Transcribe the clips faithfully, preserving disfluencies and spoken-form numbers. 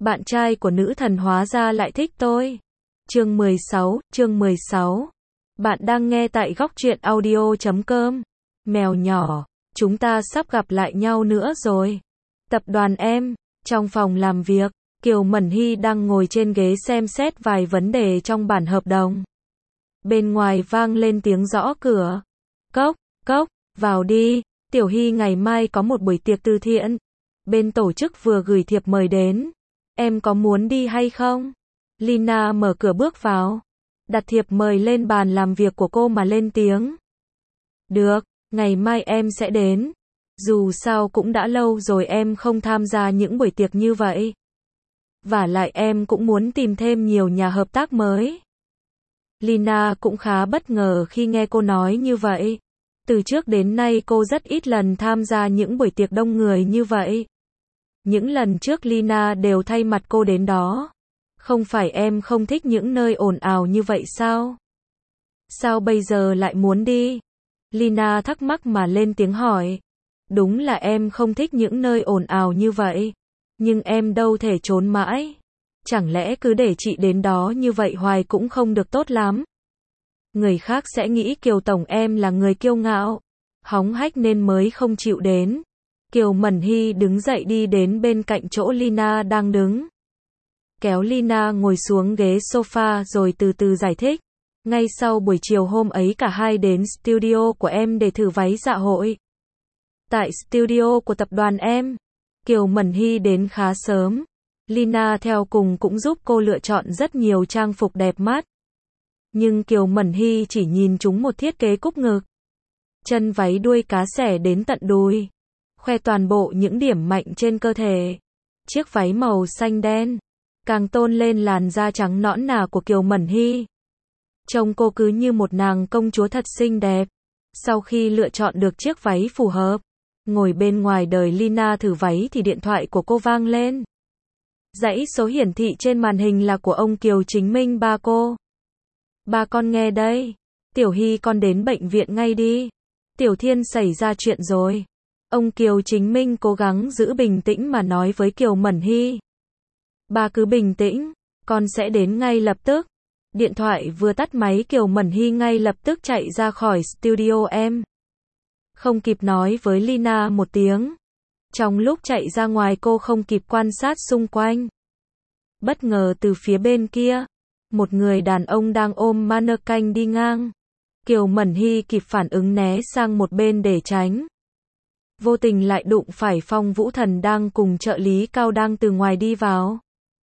Bạn trai của nữ thần hóa ra lại thích tôi. Chương mười sáu, chương mười sáu. Bạn đang nghe tại góc truyện audio chấm com. Mèo nhỏ, chúng ta sắp gặp lại nhau nữa rồi. Tập đoàn em, trong phòng làm việc, Kiều Mẩn Hy đang ngồi trên ghế xem xét vài vấn đề trong bản hợp đồng. Bên ngoài vang lên tiếng gõ cửa. Cốc, cốc, vào đi, Tiểu Hy ngày mai có một buổi tiệc từ thiện. Bên tổ chức vừa gửi thiệp mời đến. Em có muốn đi hay không? Lina mở cửa bước vào. Đặt thiệp mời lên bàn làm việc của cô mà lên tiếng. Được, ngày mai em sẽ đến. Dù sao cũng đã lâu rồi em không tham gia những buổi tiệc như vậy. Vả lại em cũng muốn tìm thêm nhiều nhà hợp tác mới. Lina cũng khá bất ngờ khi nghe cô nói như vậy. Từ trước đến nay cô rất ít lần tham gia những buổi tiệc đông người như vậy. Những lần trước Lina đều thay mặt cô đến đó. Không phải em không thích những nơi ồn ào như vậy sao? Sao bây giờ lại muốn đi? Lina thắc mắc mà lên tiếng hỏi. Đúng là em không thích những nơi ồn ào như vậy. Nhưng em đâu thể trốn mãi. Chẳng lẽ cứ để chị đến đó như vậy hoài cũng không được tốt lắm? Người khác sẽ nghĩ Kiều Tổng em là người kiêu ngạo, hóng hách nên mới không chịu đến. Kiều Mẩn Hy đứng dậy đi đến bên cạnh chỗ Lina đang đứng. Kéo Lina ngồi xuống ghế sofa rồi từ từ giải thích. Ngay sau buổi chiều hôm ấy cả hai đến studio của em để thử váy dạ hội. Tại studio của tập đoàn em, Kiều Mẩn Hy đến khá sớm. Lina theo cùng cũng giúp cô lựa chọn rất nhiều trang phục đẹp mắt. Nhưng Kiều Mẩn Hy chỉ nhìn chúng một thiết kế cúc ngực. Chân váy đuôi cá xẻ đến tận đùi. Khoe toàn bộ những điểm mạnh trên cơ thể. Chiếc váy màu xanh đen càng tôn lên làn da trắng nõn nà của Kiều Mẩn Hy. Trông cô cứ như một nàng công chúa thật xinh đẹp. Sau khi lựa chọn được chiếc váy phù hợp, ngồi bên ngoài đợi Lina thử váy thì điện thoại của cô vang lên. Dãy số hiển thị trên màn hình là của ông Kiều Chính Minh ba cô. Ba con nghe đây. Tiểu Hy con đến bệnh viện ngay đi. Tiểu Thiên xảy ra chuyện rồi. Ông Kiều Chính Minh cố gắng giữ bình tĩnh mà nói với Kiều Mẩn Hy. Ba cứ bình tĩnh, con sẽ đến ngay lập tức. Điện thoại vừa tắt máy Kiều Mẩn Hy ngay lập tức chạy ra khỏi studio em. Không kịp nói với Lina một tiếng. Trong lúc chạy ra ngoài cô không kịp quan sát xung quanh. Bất ngờ từ phía bên kia, một người đàn ông đang ôm mannequin đi ngang. Kiều Mẩn Hy kịp phản ứng né sang một bên để tránh. Vô tình lại đụng phải Phong Vũ Thần đang cùng trợ lý Cao đang từ ngoài đi vào.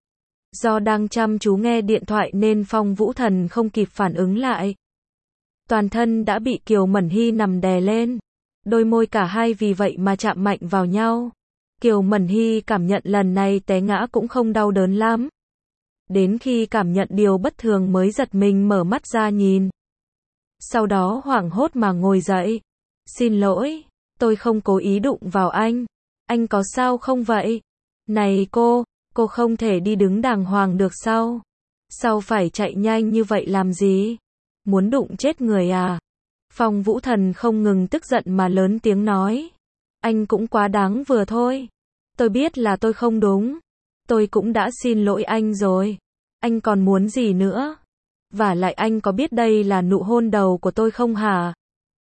Do đang chăm chú nghe điện thoại nên Phong Vũ Thần không kịp phản ứng lại. Toàn thân đã bị Kiều Mẩn Hy nằm đè lên. Đôi môi cả hai vì vậy mà chạm mạnh vào nhau. Kiều Mẩn Hy cảm nhận lần này té ngã cũng không đau đớn lắm. Đến khi cảm nhận điều bất thường mới giật mình mở mắt ra nhìn. Sau đó hoảng hốt mà ngồi dậy. Xin lỗi, tôi không cố ý đụng vào anh. Anh có sao không vậy? Này cô, cô không thể đi đứng đàng hoàng được sao? Sao phải chạy nhanh như vậy làm gì? Muốn đụng chết người à? Phong Vũ Thần không ngừng tức giận mà lớn tiếng nói. Anh cũng quá đáng vừa thôi. Tôi biết là tôi không đúng. Tôi cũng đã xin lỗi anh rồi. Anh còn muốn gì nữa? Vả lại anh có biết đây là nụ hôn đầu của tôi không hả?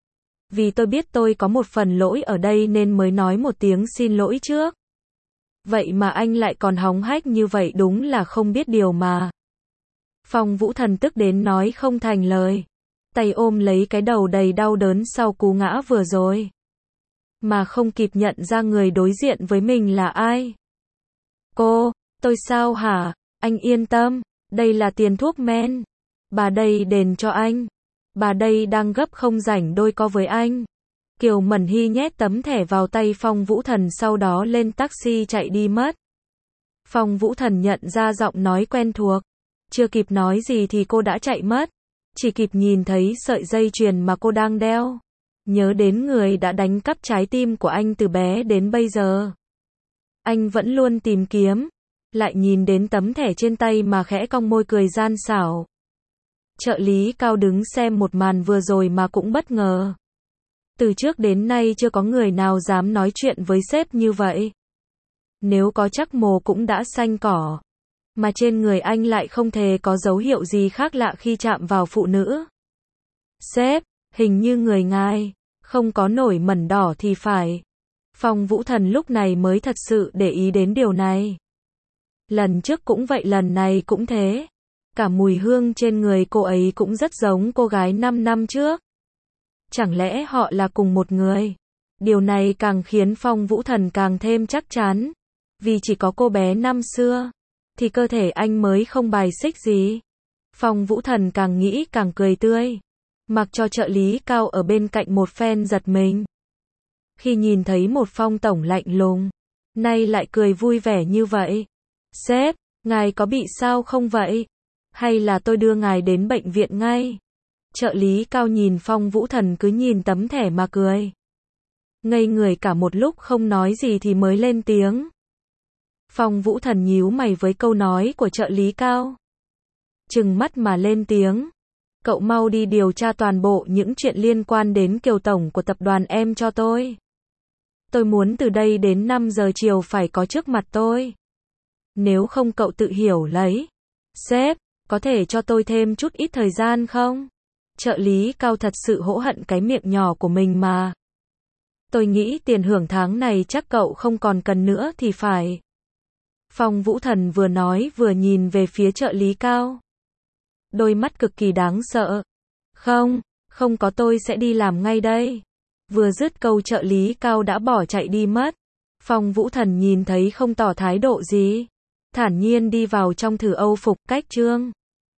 Vì tôi biết tôi có một phần lỗi ở đây nên mới nói một tiếng xin lỗi trước. Vậy mà anh lại còn hóng hách như vậy đúng là không biết điều mà. Phong Vũ Thần tức đến nói không thành lời. Tay ôm lấy cái đầu đầy đau đớn sau cú ngã vừa rồi. Mà không kịp nhận ra người đối diện với mình là ai. Cô, tôi sao hả? Anh yên tâm, đây là tiền thuốc men. Bà đây đền cho anh. Bà đây đang gấp không rảnh đôi co với anh. Kiều Mẩn Hy nhét tấm thẻ vào tay Phong Vũ Thần sau đó lên taxi chạy đi mất. Phong Vũ Thần nhận ra giọng nói quen thuộc. Chưa kịp nói gì thì cô đã chạy mất. Chỉ kịp nhìn thấy sợi dây chuyền mà cô đang đeo. Nhớ đến người đã đánh cắp trái tim của anh từ bé đến bây giờ. Anh vẫn luôn tìm kiếm. Lại nhìn đến tấm thẻ trên tay mà khẽ cong môi cười gian xảo. Trợ lý Cao đứng xem một màn vừa rồi mà cũng bất ngờ. Từ trước đến nay chưa có người nào dám nói chuyện với sếp như vậy. Nếu có chắc mồ cũng đã xanh cỏ. mà trên người anh lại không hề có dấu hiệu gì khác lạ khi chạm vào phụ nữ. Sếp, hình như người ngài không có nổi mẩn đỏ thì phải. Phong Vũ Thần lúc này mới thật sự để ý đến điều này. Lần trước cũng vậy, lần này cũng thế. Cả mùi hương trên người cô ấy cũng rất giống cô gái năm năm trước. Chẳng lẽ họ là cùng một người? Điều này càng khiến Phong Vũ Thần càng thêm chắc chắn. Vì chỉ có cô bé năm xưa, thì cơ thể anh mới không bài xích gì. Phong Vũ Thần càng nghĩ càng cười tươi. Mặc cho trợ lý Cao ở bên cạnh một phen giật mình. Khi nhìn thấy một Phong tổng lạnh lùng, nay lại cười vui vẻ như vậy. Sếp, ngài có bị sao không vậy? Hay là tôi đưa ngài đến bệnh viện ngay? Trợ lý Cao nhìn Phong Vũ Thần cứ nhìn tấm thẻ mà cười. Ngây người cả một lúc không nói gì thì mới lên tiếng. Phong Vũ Thần nhíu mày với câu nói của trợ lý Cao. Trừng mắt mà lên tiếng. Cậu mau đi điều tra toàn bộ những chuyện liên quan đến Kiều tổng của tập đoàn em cho tôi. Tôi muốn từ đây đến năm giờ chiều phải có trước mặt tôi. Nếu không cậu tự hiểu lấy. Sếp, có thể cho tôi thêm chút ít thời gian không? Trợ lý Cao thật sự hổ hận cái miệng nhỏ của mình mà. Tôi nghĩ tiền hưởng tháng này chắc cậu không còn cần nữa thì phải. Phong Vũ Thần vừa nói vừa nhìn về phía trợ lý Cao. Đôi mắt cực kỳ đáng sợ. Không, không có, tôi sẽ đi làm ngay đây. Vừa dứt câu trợ lý Cao đã bỏ chạy đi mất. Phong Vũ Thần nhìn thấy không tỏ thái độ gì. Thản nhiên đi vào trong thử âu phục cách trương.